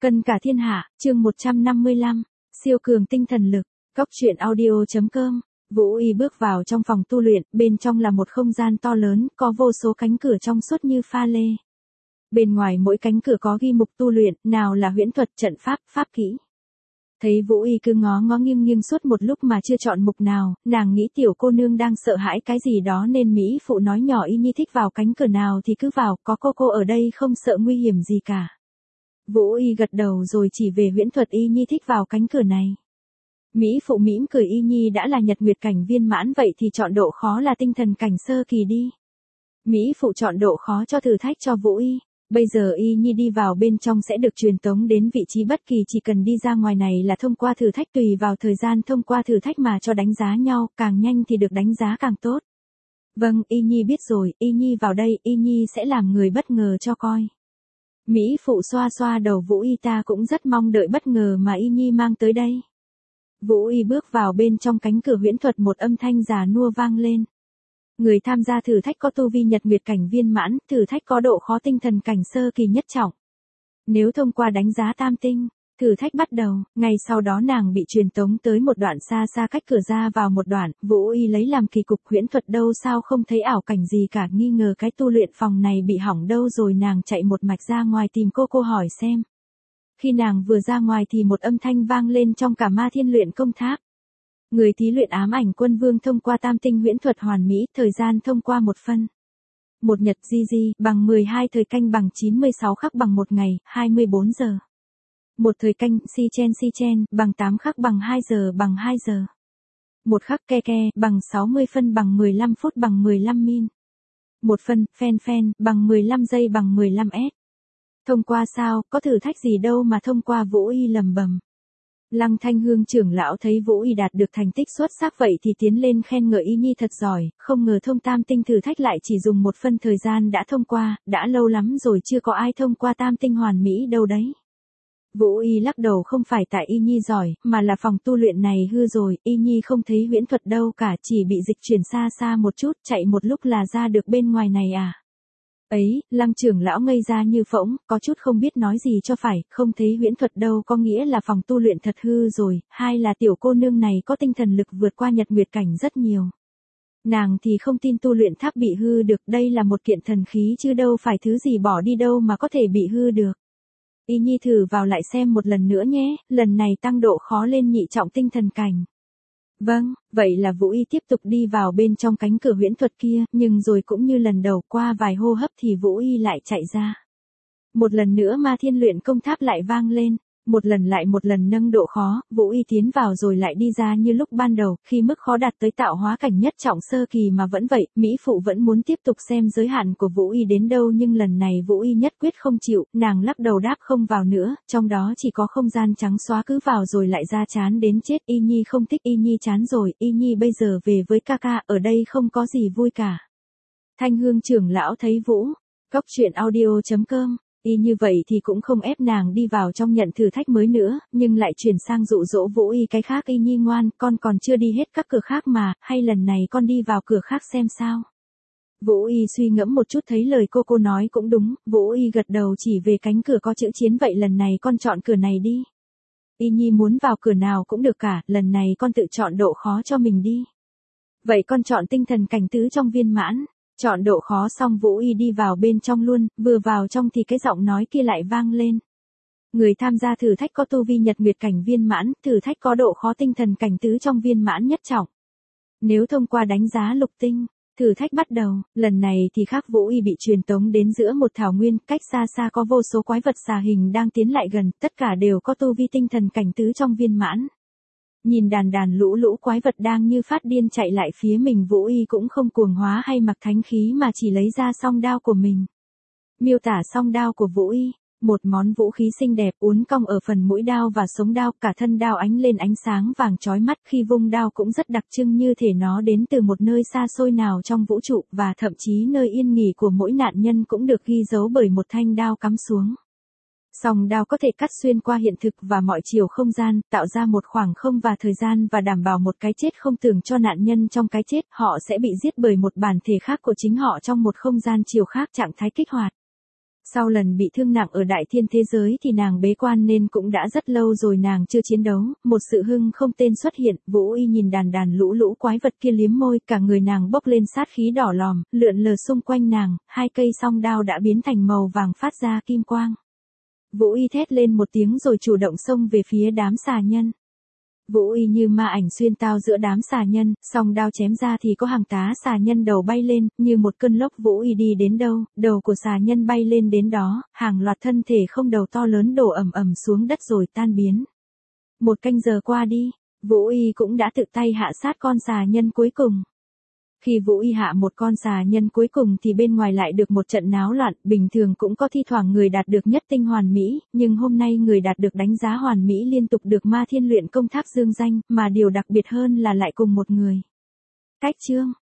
Cân cả thiên hạ, chương 155, siêu cường tinh thần lực, Cóc truyện audio.com. Vũ Y bước vào trong phòng tu luyện, bên trong là một không gian to lớn, có vô số cánh cửa trong suốt như pha lê. Bên ngoài mỗi cánh cửa có ghi mục tu luyện, nào là huyễn thuật, trận pháp, pháp kỹ. Thấy Vũ Y cứ ngó ngó nghiêng nghiêng suốt một lúc mà chưa chọn mục nào, nàng nghĩ tiểu cô nương đang sợ hãi cái gì đó nên Mỹ phụ nói nhỏ Y Nhi thích vào cánh cửa nào thì cứ vào, có cô ở đây không sợ nguy hiểm gì cả. Vũ Y gật đầu rồi chỉ về huyễn thuật Y Nhi thích vào cánh cửa này. Mỹ phụ mỉm cười Y Nhi đã là nhật nguyệt cảnh viên mãn vậy thì chọn độ khó là tinh thần cảnh sơ kỳ đi. Mỹ phụ chọn độ khó cho thử thách cho Vũ Y. Bây giờ Y Nhi đi vào bên trong sẽ được truyền tống đến vị trí bất kỳ, chỉ cần đi ra ngoài này là thông qua thử thách, tùy vào thời gian thông qua thử thách mà cho đánh giá nhau, càng nhanh thì được đánh giá càng tốt. Vâng, Y Nhi biết rồi, Y Nhi vào đây, Y Nhi sẽ làm người bất ngờ cho coi. Mỹ phụ xoa xoa đầu Vũ Y, ta cũng rất mong đợi bất ngờ mà Y Nhi mang tới đây. Vũ Y bước vào bên trong cánh cửa huyễn thuật, một âm thanh già nua vang lên. Người tham gia thử thách có tu vi nhật nguyệt cảnh viên mãn, thử thách có độ khó tinh thần cảnh sơ kỳ nhất trọng. Nếu thông qua đánh giá tam tinh, thử thách bắt đầu. Ngay sau đó nàng bị truyền tống tới một đoạn xa xa cách cửa ra vào một đoạn. Vũ Y lấy làm kỳ cục, huyễn thuật đâu sao không thấy ảo cảnh gì cả, nghi ngờ cái tu luyện phòng này bị hỏng đâu rồi, nàng chạy một mạch ra ngoài tìm cô hỏi xem. Khi nàng vừa ra ngoài thì một âm thanh vang lên trong cả Ma Thiên luyện công tháp. Người thí luyện ám ảnh quân vương thông qua tam tinh huyễn thuật hoàn mỹ, thời gian thông qua một phân. Một nhật GG bằng 12 thời canh bằng 96 khắc bằng 1 ngày, 24 giờ. Một thời canh si chen bằng 8 khắc bằng 2 giờ bằng 2 giờ. Một khắc ke bằng 60 phân bằng 15 phút bằng 15 min. Một phân phen bằng 15 giây bằng 15 s. Thông qua sao, có thử thách gì đâu mà thông qua. Vũ Y lầm bầm. Lăng Thanh Hương trưởng lão thấy Vũ Y đạt được thành tích xuất sắc vậy thì tiến lên khen ngợi Y Nhi thật giỏi, không ngờ thông tam tinh thử thách lại chỉ dùng một phân thời gian đã thông qua, đã lâu lắm rồi chưa có ai thông qua tam tinh hoàn mỹ đâu đấy. Vũ Y lắc đầu, không phải tại Y Nhi giỏi, mà là phòng tu luyện này hư rồi, Y Nhi không thấy huyễn thuật đâu cả, chỉ bị dịch chuyển xa xa một chút, chạy một lúc là ra được bên ngoài này à. Ấy, Lăng trưởng lão ngây ra như phỗng, có chút không biết nói gì cho phải, không thấy huyễn thuật đâu có nghĩa là phòng tu luyện thật hư rồi, hay là tiểu cô nương này có tinh thần lực vượt qua nhật nguyệt cảnh rất nhiều. Nàng thì không tin tu luyện tháp bị hư được, đây là một kiện thần khí chứ đâu phải thứ gì bỏ đi đâu mà có thể bị hư được. Y Nhi thử vào lại xem một lần nữa nhé, lần này tăng độ khó lên nhị trọng tinh thần cảnh. Vâng, vậy là Vũ Y tiếp tục đi vào bên trong cánh cửa huyễn thuật kia, nhưng rồi cũng như lần đầu, qua vài hô hấp thì Vũ Y lại chạy ra. Một lần nữa Ma Thiên luyện công tháp lại vang lên, một lần nâng độ khó, Vũ Y tiến vào rồi lại đi ra như lúc ban đầu, khi mức khó đạt tới tạo hóa cảnh nhất trọng sơ kỳ mà vẫn vậy, Mỹ phụ vẫn muốn tiếp tục xem giới hạn của Vũ Y đến đâu, nhưng lần này Vũ Y nhất quyết không chịu, nàng lắc đầu đáp không vào nữa, trong đó chỉ có không gian trắng xóa, cứ vào rồi lại ra, chán đến chết. Y Nhi không thích, Y Nhi chán rồi, Y Nhi bây giờ về với ca ca, ở đây không có gì vui cả. Thanh Hương trưởng lão thấy Cóc truyện audio.com. Y như vậy thì cũng không ép nàng đi vào trong nhận thử thách mới nữa, nhưng lại chuyển sang dụ dỗ Vũ Y cái khác. Y Nhi ngoan, con còn chưa đi hết các cửa khác mà, hay lần này con đi vào cửa khác xem sao. Vũ Y suy ngẫm một chút thấy lời cô nói cũng đúng, Vũ Y gật đầu chỉ về cánh cửa có chữ chiến, vậy lần này con chọn cửa này đi. Y Nhi muốn vào cửa nào cũng được cả, lần này con tự chọn độ khó cho mình đi. Vậy con chọn tinh thần cảnh tứ trong viên mãn. Chọn độ khó xong Vũ Y đi vào bên trong luôn, vừa vào trong thì cái giọng nói kia lại vang lên. Người tham gia thử thách có tu vi nhật nguyệt cảnh viên mãn, thử thách có độ khó tinh thần cảnh tứ trong viên mãn nhất trọng. Nếu thông qua đánh giá lục tinh, thử thách bắt đầu. Lần này thì khác, Vũ Y bị truyền tống đến giữa một thảo nguyên, cách xa xa có vô số quái vật xà hình đang tiến lại gần, tất cả đều có tu vi tinh thần cảnh tứ trong viên mãn. Nhìn đàn lũ quái vật đang như phát điên chạy lại phía mình, Vũ Y cũng không cuồng hóa hay mặc thánh khí mà chỉ lấy ra song đao của mình. Miêu tả song đao của Vũ Y, một món vũ khí xinh đẹp uốn cong ở phần mũi đao và sống đao, cả thân đao ánh lên ánh sáng vàng chói mắt, khi vung đao cũng rất đặc trưng, như thể nó đến từ một nơi xa xôi nào trong vũ trụ, và thậm chí nơi yên nghỉ của mỗi nạn nhân cũng được ghi dấu bởi một thanh đao cắm xuống. Song đao có thể cắt xuyên qua hiện thực và mọi chiều không gian, tạo ra một khoảng không và thời gian và đảm bảo một cái chết không tưởng cho nạn nhân trong cái chết, họ sẽ bị giết bởi một bản thể khác của chính họ trong một không gian chiều khác, trạng thái kích hoạt. Sau lần bị thương nặng ở đại thiên thế giới thì nàng bế quan nên cũng đã rất lâu rồi nàng chưa chiến đấu, một sự hưng không tên xuất hiện, Vũ Y nhìn đàn đàn lũ lũ quái vật kia liếm môi, cả người nàng bốc lên sát khí đỏ lòm, lượn lờ xung quanh nàng, hai cây song đao đã biến thành màu vàng phát ra kim quang. Vũ Y thét lên một tiếng rồi chủ động xông về phía đám xà nhân. Vũ Y như ma ảnh xuyên tao giữa đám xà nhân, song đao chém ra thì có hàng tá xà nhân đầu bay lên, như một cơn lốc Vũ Y đi đến đâu, đầu của xà nhân bay lên đến đó, hàng loạt thân thể không đầu to lớn đổ ầm ầm xuống đất rồi tan biến. Một canh giờ qua đi, Vũ Y cũng đã tự tay hạ sát con xà nhân cuối cùng. Khi Vũ Y hạ một con xà nhân cuối cùng thì bên ngoài lại được một trận náo loạn, bình thường cũng có thi thoảng người đạt được nhất tinh hoàn mỹ, nhưng hôm nay người đạt được đánh giá hoàn mỹ liên tục được Ma Thiên luyện công tháp dương danh, mà điều đặc biệt hơn là lại cùng một người. Cách chương